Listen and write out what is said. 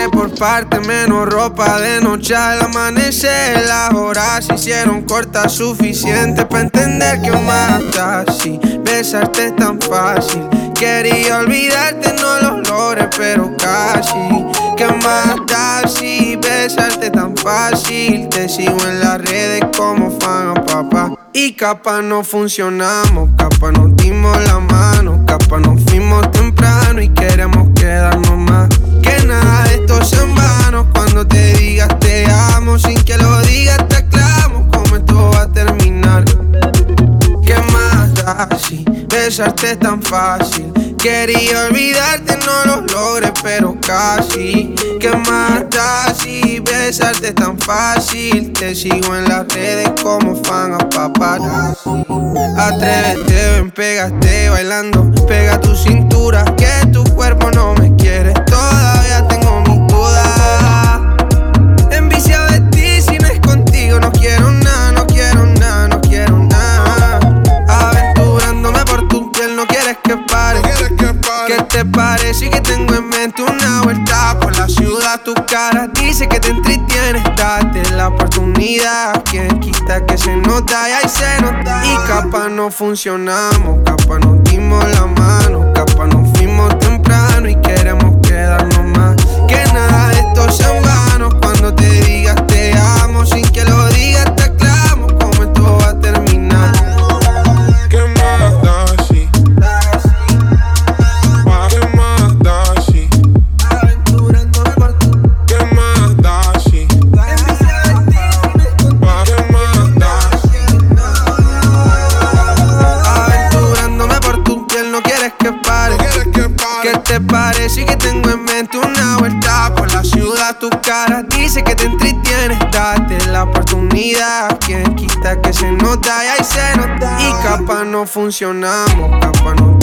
encontré por parte, menos ropa de noche al amanecer. Las horas se hicieron cortas, suficiente para entender que más da si besarte es tan fácil. Quería olvidarte, no lo logré, pero casi. ¿Qué más da si besarte es tan fácil? Te sigo en las redes como fan a papá. Y capaz no funcionamos, capaz nos dimos la mano, capaz nos fuimos temprano y queremos quedarnos más. Que nada de esto sea en vano, cuando te digas te amo, sin que lo digas te aclamo, cómo esto va a terminar. ¿Qué más da si besarte es tan fácil? Quería olvidarte, no lo logré, pero casi. ¿Qué más da si besarte es tan fácil? Te sigo en las redes como fan a paparazzi. Atrévete, ven, pégate bailando, pega tu cintura, que tu cuerpo no me quiere. Todavía tengo mis dudas. Enviciado de ti, si no es contigo no quiero nada, no quiero nada, no quiero nada. Aventurándome por tu piel, no quieres que pare. ¿Qué te parece que tengo en mente una vuelta por la ciudad? Tu cara dice que te entretienes, date la oportunidad. Quien quita que se nota y ahí se nota. Y capaz no funcionamos, capaz nos dimos la mano, capaz nos fuimos temprano y queremos quedarnos más. Que nada de esto sea en vano, cuando te digas te amo, sin que lo digas te aclamo, cómo esto va a terminar. ¿Qué más da si? ¿Qué más da si? Aventurándome por tu. ¿Qué más da si? Aventurándome por tu piel, no quieres que pare. ¿Qué te parece que tengo en mente una vuelta por la ciudad? Tu cara dice que te entretienes, date la oportunidad. Quien quita que se nota y ahí se nota. Y capaz no funcionamos, capaz no